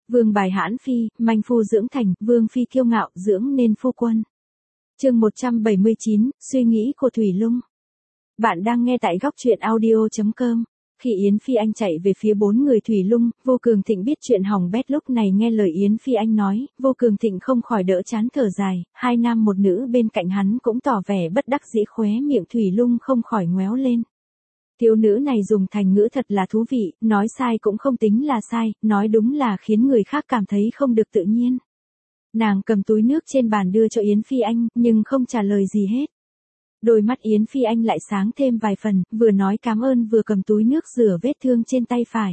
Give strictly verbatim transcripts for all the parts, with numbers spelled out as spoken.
Vương bài hãn phi, manh phu dưỡng thành, vương phi kiêu ngạo, dưỡng nên phu quân. Chương một trăm bảy mươi chín, suy nghĩ của Thủy Lung. Bạn đang nghe tại góc truyện audio chấm com. Khi Yến Phi Anh chạy về phía bốn người Thủy Lung, Vô Cường Thịnh biết chuyện hỏng bét lúc này nghe lời Yến Phi Anh nói, Vô Cường Thịnh không khỏi đỡ chán thở dài, hai nam một nữ bên cạnh hắn cũng tỏ vẻ bất đắc dĩ, khóe miệng Thủy Lung không khỏi ngoéo lên. Thiếu nữ này dùng thành ngữ thật là thú vị, nói sai cũng không tính là sai, nói đúng là khiến người khác cảm thấy không được tự nhiên. Nàng cầm túi nước trên bàn đưa cho Yến Phi Anh, nhưng không trả lời gì hết. Đôi mắt Yến Phi Anh lại sáng thêm vài phần, vừa nói cảm ơn vừa cầm túi nước rửa vết thương trên tay phải.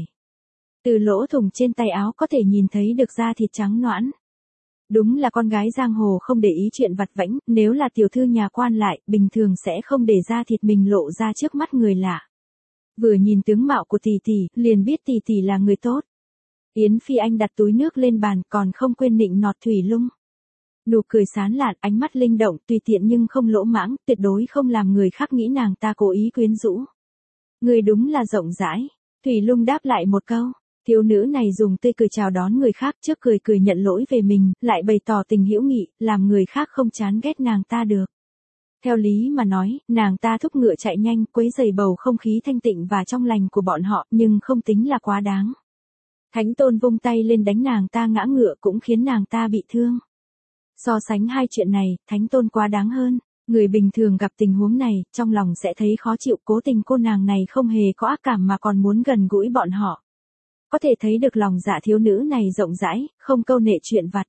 Từ lỗ thủng trên tay áo có thể nhìn thấy được da thịt trắng nõn. Đúng là con gái giang hồ không để ý chuyện vặt vãnh, nếu là tiểu thư nhà quan lại, bình thường sẽ không để da thịt mình lộ ra trước mắt người lạ. Vừa nhìn tướng mạo của tỷ tỷ, liền biết tỷ tỷ là người tốt. Yến Phi Anh đặt túi nước lên bàn, còn không quên nịnh nọt Thủy Lung. Nụ cười sán lạn, ánh mắt linh động, tùy tiện nhưng không lỗ mãng, tuyệt đối không làm người khác nghĩ nàng ta cố ý quyến rũ. Người đúng là rộng rãi. Thủy Lung đáp lại một câu. Thiếu nữ này dùng tươi cười chào đón người khác, trước cười cười nhận lỗi về mình, lại bày tỏ tình hữu nghị, làm người khác không chán ghét nàng ta được. Theo lý mà nói, nàng ta thúc ngựa chạy nhanh, quấy rầy bầu không khí thanh tịnh và trong lành của bọn họ, nhưng không tính là quá đáng. Thánh Tôn vung tay lên đánh nàng ta ngã ngựa cũng khiến nàng ta bị thương. So sánh hai chuyện này, Thánh Tôn quá đáng hơn. Người bình thường gặp tình huống này, trong lòng sẽ thấy khó chịu, cố tình cô nàng này không hề có ác cảm mà còn muốn gần gũi bọn họ. Có thể thấy được lòng dạ thiếu nữ này rộng rãi, không câu nệ chuyện vặt.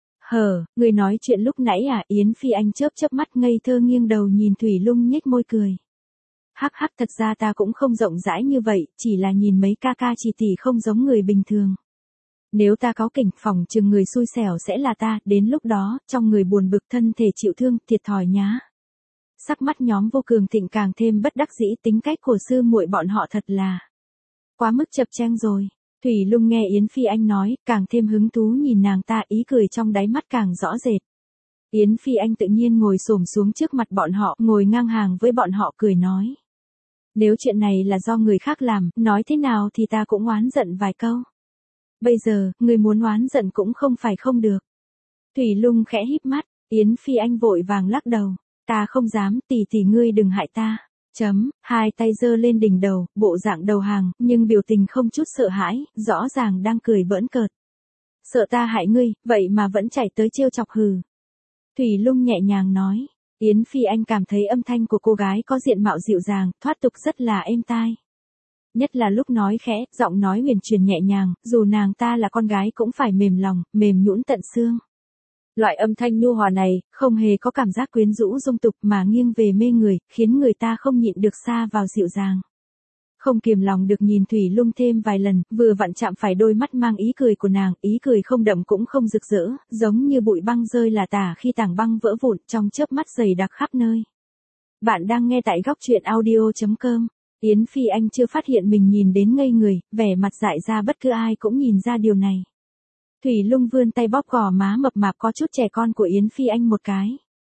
Hờ, người nói chuyện lúc nãy à? Yến Phi Anh chớp chớp mắt ngây thơ nghiêng đầu nhìn Thủy Lung nhếch môi cười. Hắc hắc, thật ra ta cũng không rộng rãi như vậy, chỉ là nhìn mấy ca ca chị tỷ không giống người bình thường. Nếu ta cáu kỉnh, phòng chừng người xui xẻo sẽ là ta, đến lúc đó, trong người buồn bực thân thể chịu thương, thiệt thòi nhá. Sắc mắt nhóm Vô Cường Thịnh càng thêm bất đắc dĩ, tính cách của sư muội bọn họ thật là quá mức chập chênh rồi. Thủy Lung nghe Yến Phi Anh nói, càng thêm hứng thú nhìn nàng ta, ý cười trong đáy mắt càng rõ rệt. Yến Phi Anh tự nhiên ngồi xổm xuống trước mặt bọn họ, ngồi ngang hàng với bọn họ cười nói. Nếu chuyện này là do người khác làm, nói thế nào thì ta cũng oán giận vài câu. Bây giờ, người muốn oán giận cũng không phải không được. Thủy Lung khẽ híp mắt, Yến Phi Anh vội vàng lắc đầu. Ta không dám, tỷ tỷ ngươi đừng hại ta. Chấm, hai tay giơ lên đỉnh đầu, bộ dạng đầu hàng, nhưng biểu tình không chút sợ hãi, rõ ràng đang cười bỡn cợt. Sợ ta hại ngươi, vậy mà vẫn chạy tới trêu chọc hừ. Thủy Lung nhẹ nhàng nói. Yến Phi Anh cảm thấy âm thanh của cô gái có diện mạo dịu dàng, thoát tục rất là êm tai. Nhất là lúc nói khẽ, giọng nói huyền truyền nhẹ nhàng, dù nàng ta là con gái cũng phải mềm lòng, mềm nhũn tận xương. Loại âm thanh nhu hòa này, không hề có cảm giác quyến rũ dung tục mà nghiêng về mê người, khiến người ta không nhịn được xa vào dịu dàng. Không kiềm lòng được nhìn Thủy Lung thêm vài lần, vừa vặn chạm phải đôi mắt mang ý cười của nàng, ý cười không đậm cũng không rực rỡ, giống như bụi băng rơi là tả khi tảng băng vỡ vụn trong chớp mắt dày đặc khắp nơi. Bạn đang nghe tại góc truyện audio chấm com. Yến Phi Anh chưa phát hiện mình nhìn đến ngây người, vẻ mặt dại ra bất cứ ai cũng nhìn ra điều này. Thủy Lung vươn tay bóp gò má mập mạp có chút trẻ con của Yến Phi Anh một cái.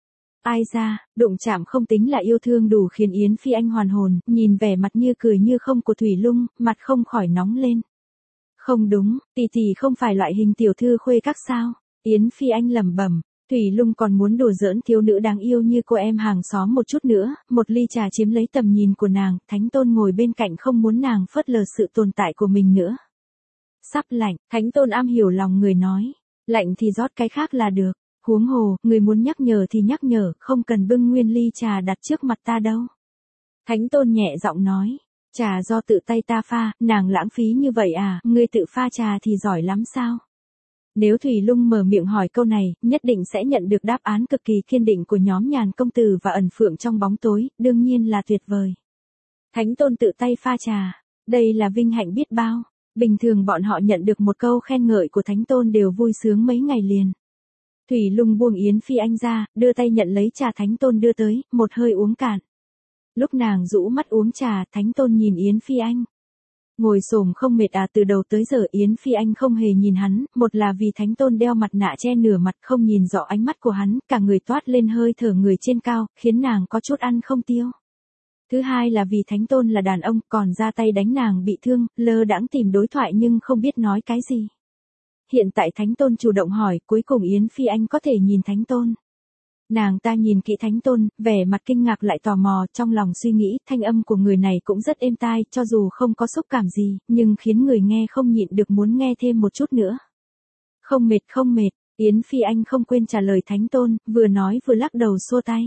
Ai ra, đụng chạm không tính là yêu thương đủ khiến Yến Phi Anh hoàn hồn, nhìn vẻ mặt như cười như không của Thủy Lung, mặt không khỏi nóng lên. Không đúng, tỷ tỷ không phải loại hình tiểu thư khuê các sao? Yến Phi Anh lẩm bẩm. Thủy Lung còn muốn đùa giỡn thiếu nữ đáng yêu như cô em hàng xóm một chút nữa, một ly trà chiếm lấy tầm nhìn của nàng, Thánh Tôn ngồi bên cạnh không muốn nàng phớt lờ sự tồn tại của mình nữa. Sắp lạnh, Thánh Tôn am hiểu lòng người nói, lạnh thì rót cái khác là được, huống hồ, người muốn nhắc nhở thì nhắc nhở, không cần bưng nguyên ly trà đặt trước mặt ta đâu. Thánh Tôn nhẹ giọng nói, trà do tự tay ta pha, nàng lãng phí như vậy à, ngươi tự pha trà thì giỏi lắm sao? Nếu Thủy Lung mở miệng hỏi câu này, nhất định sẽ nhận được đáp án cực kỳ kiên định của nhóm Nhàn công tử và ẩn phượng trong bóng tối, đương nhiên là tuyệt vời. Thánh Tôn tự tay pha trà, đây là vinh hạnh biết bao. Bình thường bọn họ nhận được một câu khen ngợi của Thánh Tôn đều vui sướng mấy ngày liền. Thủy Lung buông Yến Phi Anh ra, đưa tay nhận lấy trà Thánh Tôn đưa tới, một hơi uống cạn. Lúc nàng rũ mắt uống trà, Thánh Tôn nhìn Yến Phi Anh. Ngồi xổm không mệt à? Từ đầu tới giờ Yến Phi Anh không hề nhìn hắn, một là vì Thánh Tôn đeo mặt nạ che nửa mặt không nhìn rõ ánh mắt của hắn, cả người toát lên hơi thở người trên cao, khiến nàng có chút ăn không tiêu. Thứ hai là vì Thánh Tôn là đàn ông, còn ra tay đánh nàng bị thương, lơ đãng tìm đối thoại nhưng không biết nói cái gì. hiện tại Thánh Tôn chủ động hỏi, cuối cùng Yến Phi Anh có thể nhìn Thánh Tôn. Nàng ta nhìn kỹ Thánh Tôn, vẻ mặt kinh ngạc lại tò mò, trong lòng suy nghĩ, thanh âm của người này cũng rất êm tai, cho dù không có xúc cảm gì, nhưng khiến người nghe không nhịn được muốn nghe thêm một chút nữa. Không mệt không mệt, Yến Phi Anh không quên trả lời Thánh Tôn, vừa nói vừa lắc đầu xua tay.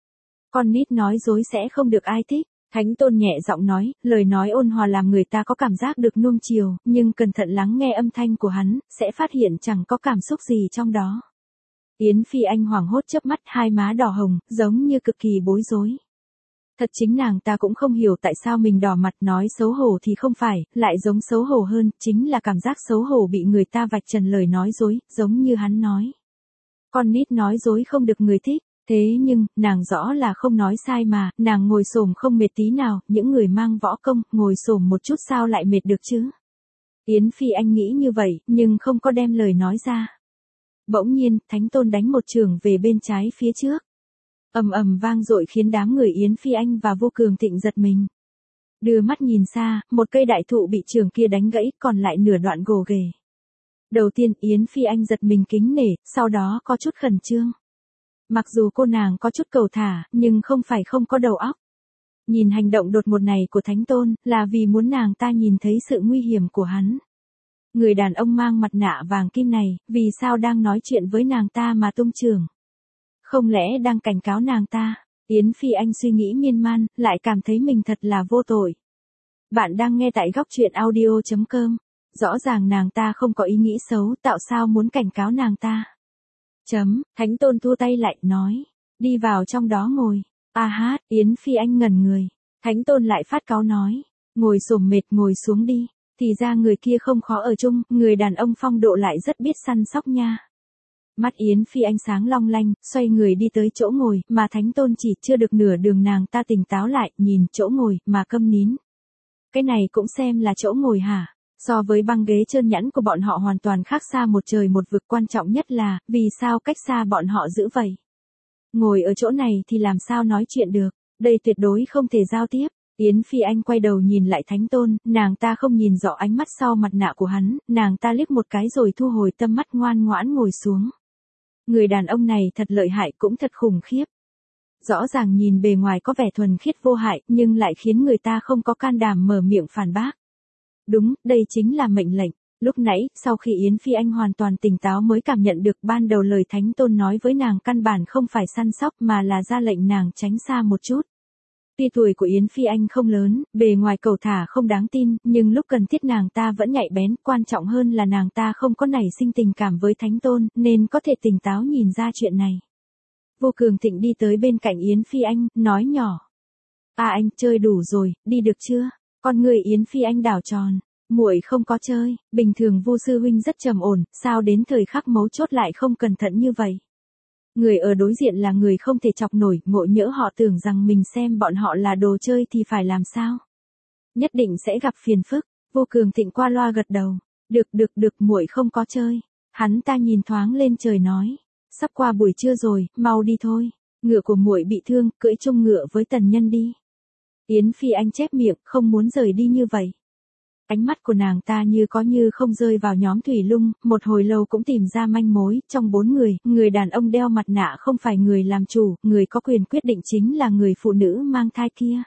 Con nít nói dối sẽ không được ai thích. Thánh Tôn nhẹ giọng nói, lời nói ôn hòa làm người ta có cảm giác được nuông chiều, nhưng cẩn thận lắng nghe âm thanh của hắn, sẽ phát hiện chẳng có cảm xúc gì trong đó. Yến Phi Anh hoảng hốt chớp mắt, hai má đỏ hồng, giống như cực kỳ bối rối. Thật chính nàng ta cũng không hiểu tại sao mình đỏ mặt, nói xấu hổ thì không phải, lại giống xấu hổ hơn, chính là cảm giác xấu hổ bị người ta vạch trần lời nói dối, giống như hắn nói. Con nít nói dối không được người thích. Thế nhưng, nàng rõ là không nói sai mà, nàng ngồi xổm không mệt tí nào, những người mang võ công, ngồi xổm một chút sao lại mệt được chứ? Yến Phi Anh nghĩ như vậy, nhưng không có đem lời nói ra. Bỗng nhiên, Thánh Tôn đánh một chưởng về bên trái phía trước. Ầm ầm vang dội khiến đám người Yến Phi Anh và Vô Cường Thịnh giật mình. Đưa mắt nhìn xa, một cây đại thụ bị chưởng kia đánh gãy, còn lại nửa đoạn gồ ghề. Đầu tiên Yến Phi Anh giật mình kính nể, sau đó có chút khẩn trương. Mặc dù cô nàng có chút cầu thả, nhưng không phải không có đầu óc. Nhìn hành động đột ngột này của Thánh Tôn, là vì muốn nàng ta nhìn thấy sự nguy hiểm của hắn. Người đàn ông mang mặt nạ vàng kim này, vì sao đang nói chuyện với nàng ta mà tung chưởng? Không lẽ đang cảnh cáo nàng ta? Yến Phi Anh suy nghĩ miên man, lại cảm thấy mình thật là vô tội. Bạn đang nghe tại góc truyện audio chấm com. Rõ ràng nàng ta không có ý nghĩ xấu, tạo sao muốn cảnh cáo nàng ta? Chấm, Thánh Tôn thua tay lại, nói. Đi vào trong đó ngồi. A hát, Yến Phi Anh ngẩn người. Thánh Tôn lại phát cáu nói. Ngồi xổm mệt ngồi xuống đi. Thì ra người kia không khó ở chung, người đàn ông phong độ lại rất biết săn sóc nha. Mắt Yến Phi Anh sáng long lanh, xoay người đi tới chỗ ngồi, mà Thánh Tôn chỉ chưa được nửa đường nàng ta tỉnh táo lại, nhìn chỗ ngồi, mà câm nín. Cái này cũng xem là chỗ ngồi hả? So với băng ghế trơn nhẵn của bọn họ hoàn toàn khác xa một trời một vực, quan trọng nhất là, vì sao cách xa bọn họ dữ vậy? Ngồi ở chỗ này thì làm sao nói chuyện được, đây tuyệt đối không thể giao tiếp. Yến Phi Anh quay đầu nhìn lại Thánh Tôn, nàng ta không nhìn rõ ánh mắt sau mặt nạ của hắn, nàng ta liếc một cái rồi thu hồi tâm mắt ngoan ngoãn ngồi xuống. Người đàn ông này thật lợi hại, cũng thật khủng khiếp. Rõ ràng nhìn bề ngoài có vẻ thuần khiết vô hại, nhưng lại khiến người ta không có can đảm mở miệng phản bác. Đúng, đây chính là mệnh lệnh. Lúc nãy, sau khi Yến Phi Anh hoàn toàn tỉnh táo mới cảm nhận được ban đầu lời Thánh Tôn nói với nàng căn bản không phải săn sóc mà là ra lệnh nàng tránh xa một chút. Tuy tuổi của Yến Phi Anh không lớn, bề ngoài cầu thả không đáng tin, nhưng lúc cần thiết nàng ta vẫn nhạy bén, quan trọng hơn là nàng ta không có nảy sinh tình cảm với Thánh Tôn, nên có thể tỉnh táo nhìn ra chuyện này. Vô Cường Thịnh đi tới bên cạnh Yến Phi Anh, nói nhỏ. À anh, chơi đủ rồi, đi được chưa? Con người Yến Phi Anh đảo tròn. Muội không có chơi, bình thường Vu sư huynh rất trầm ổn, sao đến thời khắc mấu chốt lại không cẩn thận như vậy? Người ở đối diện là người không thể chọc nổi, ngộ nhỡ họ tưởng rằng mình xem bọn họ là đồ chơi thì phải làm sao? Nhất định sẽ gặp phiền phức. Vô Cường Thịnh qua loa gật đầu. Được được được, muội không có chơi. Hắn ta nhìn thoáng lên trời nói. Sắp qua buổi trưa rồi, mau đi thôi. Ngựa của muội bị thương, cưỡi chung ngựa với tần nhân đi. Yến Phi Anh chép miệng, không muốn rời đi như vậy. Ánh mắt của nàng ta như có như không rơi vào nhóm Thủy Lung, một hồi lâu cũng tìm ra manh mối, trong bốn người, người đàn ông đeo mặt nạ không phải người làm chủ, người có quyền quyết định chính là người phụ nữ mang thai kia.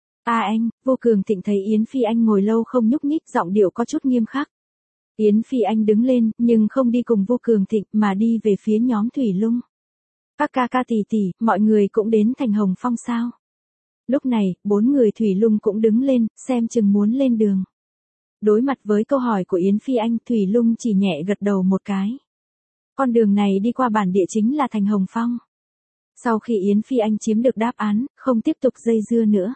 À anh, Vô Cường Thịnh thấy Yến Phi Anh ngồi lâu không nhúc nhích, giọng điệu có chút nghiêm khắc. Yến Phi Anh đứng lên, nhưng không đi cùng Vô Cường Thịnh mà đi về phía nhóm Thủy Lung. Các ca ca tỷ tỷ, mọi người cũng đến thành Hồng Phong sao? Lúc này, bốn người Thủy Lung cũng đứng lên, xem chừng muốn lên đường. Đối mặt với câu hỏi của Yến Phi Anh, Thủy Lung chỉ nhẹ gật đầu một cái. Con đường này đi qua bản địa chính là thành Hồng Phong. Sau khi Yến Phi Anh chiếm được đáp án, không tiếp tục dây dưa nữa.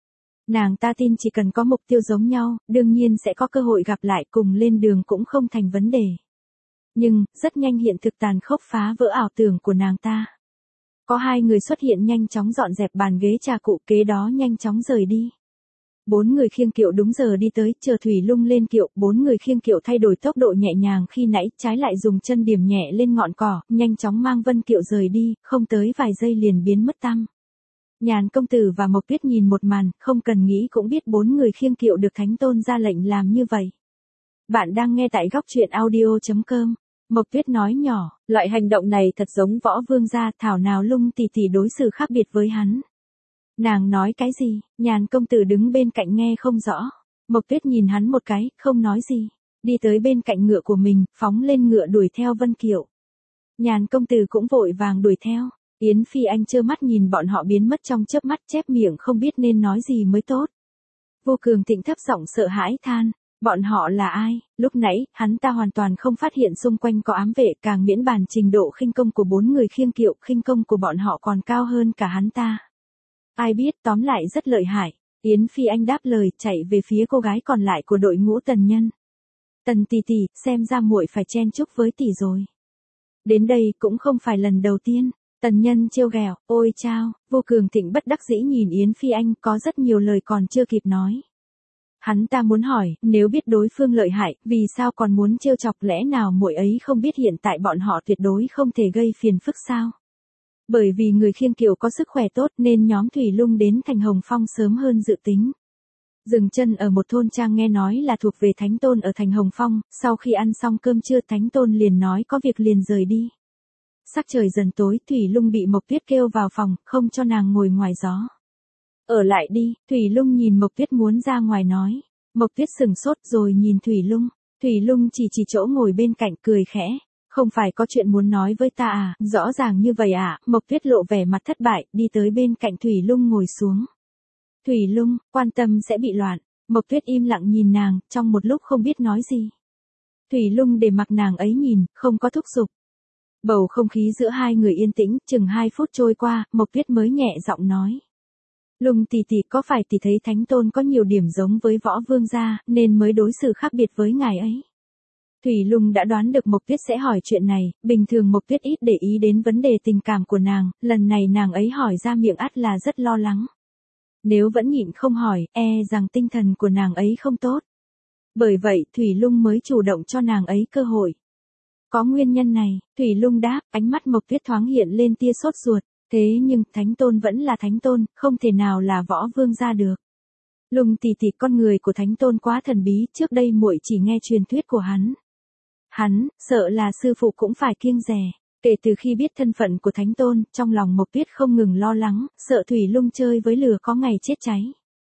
Nàng ta tin chỉ cần có mục tiêu giống nhau, đương nhiên sẽ có cơ hội gặp lại, cùng lên đường cũng không thành vấn đề. Nhưng, rất nhanh hiện thực tàn khốc phá vỡ ảo tưởng của nàng ta. Có hai người xuất hiện nhanh chóng dọn dẹp bàn ghế trà cụ, kế đó nhanh chóng rời đi. Bốn người khiêng kiệu đúng giờ đi tới, chờ Thủy Lung lên kiệu, bốn người khiêng kiệu thay đổi tốc độ nhẹ nhàng khi nãy, trái lại dùng chân điểm nhẹ lên ngọn cỏ, nhanh chóng mang vân kiệu rời đi, không tới vài giây liền biến mất tăm. Nhàn công tử và Mộc Tuyết nhìn một màn, không cần nghĩ cũng biết bốn người khiêng kiệu được Thánh Tôn ra lệnh làm như vậy. Bạn đang nghe tại góc truyện audio.com. Mộc Tuyết nói nhỏ, loại hành động này thật giống Võ Vương gia, thảo nào Lung tỷ tỷ đối xử khác biệt với hắn. Nàng nói cái gì? Nhàn công tử đứng bên cạnh nghe không rõ. Mộc Tuyết nhìn hắn một cái, không nói gì. Đi tới bên cạnh ngựa của mình, phóng lên ngựa đuổi theo Vân Kiều. Nhàn công tử cũng vội vàng đuổi theo. Yến Phi Anh trơ mắt nhìn bọn họ biến mất trong chớp mắt, chép miệng không biết nên nói gì mới tốt. Vô Cường Thịnh thấp giọng sợ hãi than. Bọn họ là ai? Lúc nãy, hắn ta hoàn toàn không phát hiện xung quanh có ám vệ, càng miễn bàn trình độ khinh công của bốn người khiêng kiệu, khinh công của bọn họ còn cao hơn cả hắn ta. Ai biết, tóm lại rất lợi hại. Yến Phi Anh đáp lời, chạy về phía cô gái còn lại của đội ngũ Tần Nhân. Tần tỷ tỷ, xem ra muội phải chen chúc với tỷ rồi. Đến đây cũng không phải lần đầu tiên. Tần Nhân trêu ghẹo, ôi chao, Vô Cường Thịnh bất đắc dĩ nhìn Yến Phi Anh, có rất nhiều lời còn chưa kịp nói. Hắn ta muốn hỏi, nếu biết đối phương lợi hại, vì sao còn muốn trêu chọc, lẽ nào muội ấy không biết hiện tại bọn họ tuyệt đối không thể gây phiền phức sao? Bởi vì người khiêng kiệu có sức khỏe tốt nên nhóm Thủy Lung đến thành Hồng Phong sớm hơn dự tính. Dừng chân ở một thôn trang nghe nói là thuộc về Thánh Tôn ở thành Hồng Phong, sau khi ăn xong cơm trưa Thánh Tôn liền nói có việc liền rời đi. Sắc trời dần tối, Thủy Lung bị Mộc Tuyết kêu vào phòng, không cho nàng ngồi ngoài gió. Ở lại đi, Thủy Lung nhìn Mộc Tuyết muốn ra ngoài nói. Mộc Tuyết sừng sốt rồi nhìn Thủy Lung. Thủy Lung chỉ chỉ chỗ ngồi bên cạnh cười khẽ. Không phải có chuyện muốn nói với ta à, rõ ràng như vậy à, Mộc Tuyết lộ vẻ mặt thất bại, đi tới bên cạnh Thủy Lung ngồi xuống. Thủy Lung, quan tâm sẽ bị loạn. Mộc Tuyết im lặng nhìn nàng, trong một lúc không biết nói gì. Thủy Lung để mặc nàng ấy nhìn, không có thúc giục. Bầu không khí giữa hai người yên tĩnh, chừng hai phút trôi qua, Mộc Tuyết mới nhẹ giọng nói. Lung tỷ tỷ, có phải tỷ thấy Thánh Tôn có nhiều điểm giống với Võ Vương gia, nên mới đối xử khác biệt với ngài ấy? Thủy Lung đã đoán được Mộc Tuyết sẽ hỏi chuyện này, bình thường Mộc Tuyết ít để ý đến vấn đề tình cảm của nàng, lần này nàng ấy hỏi ra miệng ắt là rất lo lắng. Nếu vẫn nhịn không hỏi, e rằng tinh thần của nàng ấy không tốt. Bởi vậy, Thủy Lung mới chủ động cho nàng ấy cơ hội. Có nguyên nhân này, Thủy Lung đáp, ánh mắt Mộc Tuyết thoáng hiện lên tia sốt ruột. Thế nhưng, Thánh Tôn vẫn là Thánh Tôn, không thể nào là Võ Vương gia được. Lung tỷ tỷ, con người của Thánh Tôn quá thần bí, trước đây muội chỉ nghe truyền thuyết của hắn. Hắn, sợ là sư phụ cũng phải kiêng dè. Kể từ khi biết thân phận của Thánh Tôn, trong lòng Mộc Tuyết không ngừng lo lắng, sợ Thủy Lung chơi với lửa có ngày chết cháy.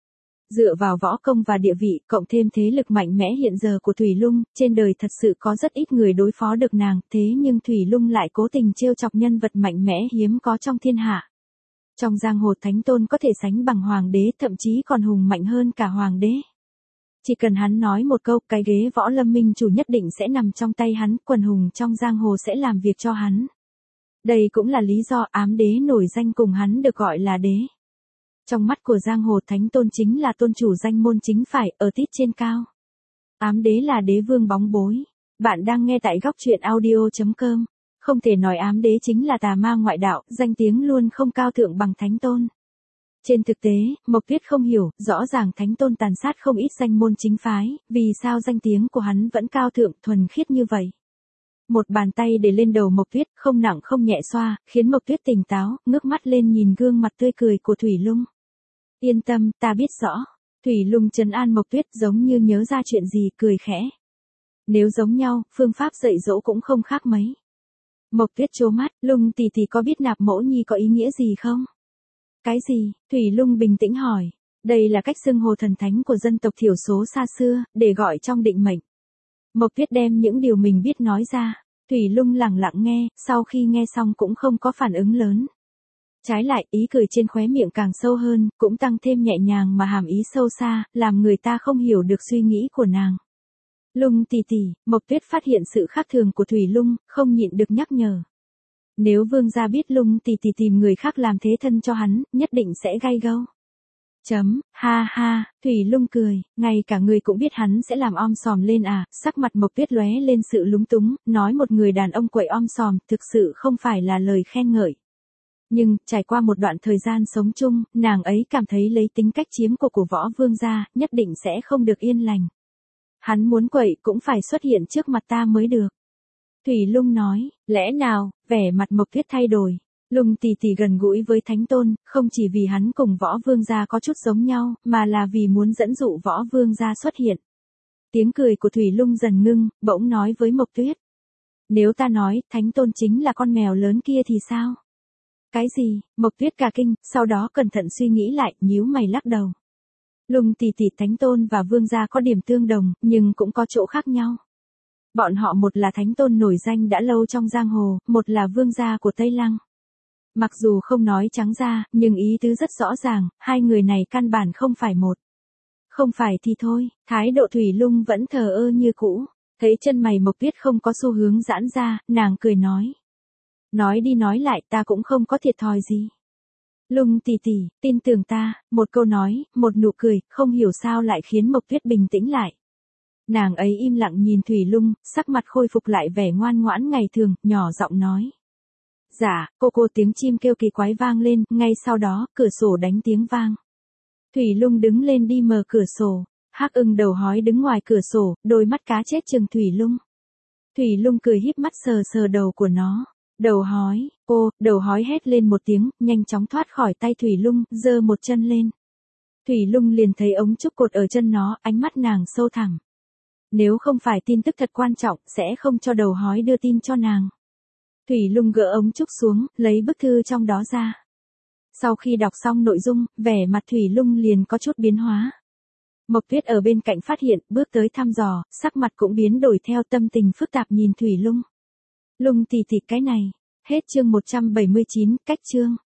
Dựa vào võ công và địa vị, cộng thêm thế lực mạnh mẽ hiện giờ của Thủy Lung, trên đời thật sự có rất ít người đối phó được nàng, thế nhưng Thủy Lung lại cố tình trêu chọc nhân vật mạnh mẽ hiếm có trong thiên hạ. Trong giang hồ Thánh Tôn có thể sánh bằng hoàng đế, thậm chí còn hùng mạnh hơn cả hoàng đế. Chỉ cần hắn nói một câu, cái ghế Võ Lâm Minh chủ nhất định sẽ nằm trong tay hắn, quần hùng trong giang hồ sẽ làm việc cho hắn. Đây cũng là lý do ám đế nổi danh cùng hắn được gọi là đế. Trong mắt của giang hồ, Thánh Tôn chính là tôn chủ danh môn chính phải, ở tít trên cao. Ám đế là đế vương bóng bối. Bạn đang nghe tại góc truyện audio.com. Không thể nói ám đế chính là tà ma ngoại đạo, danh tiếng luôn không cao thượng bằng Thánh Tôn. Trên thực tế, Mộc Tuyết không hiểu, rõ ràng Thánh Tôn tàn sát không ít danh môn chính phái, vì sao danh tiếng của hắn vẫn cao thượng, thuần khiết như vậy. Một bàn tay để lên đầu Mộc Tuyết, không nặng không nhẹ xoa, khiến Mộc Tuyết tỉnh táo, ngước mắt lên nhìn gương mặt tươi cười của Thủy Lung. Yên tâm, ta biết rõ. Thủy Lung trấn an Mộc Tuyết giống như nhớ ra chuyện gì, cười khẽ. Nếu giống nhau, phương pháp dạy dỗ cũng không khác mấy. Mộc Tuyết trố mắt, Lung tỷ tỷ có biết nạp mẫu nhi có ý nghĩa gì không? Cái gì? Thủy Lung bình tĩnh hỏi. Đây là cách xưng hô thần thánh của dân tộc thiểu số xa xưa, để gọi trong định mệnh. Mộc Tuyết đem những điều mình biết nói ra. Thủy Lung lặng lặng nghe, sau khi nghe xong cũng không có phản ứng lớn. Trái lại, ý cười trên khóe miệng càng sâu hơn, cũng tăng thêm nhẹ nhàng mà hàm ý sâu xa, làm người ta không hiểu được suy nghĩ của nàng. Lung tỷ tỷ, Mộc Tuyết phát hiện sự khác thường của Thủy Lung, không nhịn được nhắc nhở. Nếu Vương gia biết Lung tỷ tỷ tìm người khác làm thế thân cho hắn, nhất định sẽ gay gâu. Chấm, ha ha, Thủy Lung cười, ngay cả người cũng biết hắn sẽ làm om sòm lên à, sắc mặt Mộc Tuyết lóe lên sự lúng túng, nói một người đàn ông quậy om sòm, thực sự không phải là lời khen ngợi. Nhưng, trải qua một đoạn thời gian sống chung, nàng ấy cảm thấy lấy tính cách chiếm của của Võ Vương gia, nhất định sẽ không được yên lành. Hắn muốn quậy cũng phải xuất hiện trước mặt ta mới được. Thủy Lung nói, lẽ nào, vẻ mặt Mộc Tuyết thay đổi. Lung tỷ tỷ gần gũi với Thánh Tôn, không chỉ vì hắn cùng Võ Vương gia có chút giống nhau, mà là vì muốn dẫn dụ Võ Vương gia xuất hiện. Tiếng cười của Thủy Lung dần ngưng, bỗng nói với Mộc Tuyết. Nếu ta nói, Thánh Tôn chính là con mèo lớn kia thì sao? Cái gì? Mộc Tuyết cả kinh, sau đó cẩn thận suy nghĩ lại, nhíu mày lắc đầu. Lung tỷ tỷ, Thánh Tôn và Vương gia có điểm tương đồng, nhưng cũng có chỗ khác nhau. Bọn họ một là Thánh Tôn nổi danh đã lâu trong giang hồ, một là Vương gia của Tây Lăng. Mặc dù không nói trắng ra, nhưng ý tứ rất rõ ràng, hai người này căn bản không phải một. Không phải thì thôi, thái độ Thủy Lung vẫn thờ ơ như cũ. Thấy chân mày Mộc Tuyết không có xu hướng giãn ra, nàng cười nói. Nói đi nói lại, ta cũng không có thiệt thòi gì. Lung tỷ tỷ, tin tưởng ta, một câu nói, một nụ cười, không hiểu sao lại khiến Mộc Tuyết bình tĩnh lại. Nàng ấy im lặng nhìn Thủy Lung, sắc mặt khôi phục lại vẻ ngoan ngoãn ngày thường, nhỏ giọng nói. Dạ, cô cô. Tiếng chim kêu kỳ quái vang lên, ngay sau đó, cửa sổ đánh tiếng vang. Thủy Lung đứng lên đi mở cửa sổ. Hắc Ưng đầu hói đứng ngoài cửa sổ, đôi mắt cá chết trừng Thủy Lung. Thủy Lung cười híp mắt sờ sờ đầu của nó. Đầu hói, ô, đầu hói hét lên một tiếng, nhanh chóng thoát khỏi tay Thủy Lung, giơ một chân lên. Thủy Lung liền thấy ống trúc cột ở chân nó, ánh mắt nàng sâu thẳm. Nếu không phải tin tức thật quan trọng, sẽ không cho đầu hói đưa tin cho nàng. Thủy Lung gỡ ống trúc xuống, lấy bức thư trong đó ra. Sau khi đọc xong nội dung, vẻ mặt Thủy Lung liền có chút biến hóa. Mộc Tuyết ở bên cạnh phát hiện, bước tới thăm dò, sắc mặt cũng biến đổi theo, tâm tình phức tạp nhìn Thủy Lung. Lung tỷ tỷ, cái này. Hết chương một trăm bảy mươi chín, cách chương.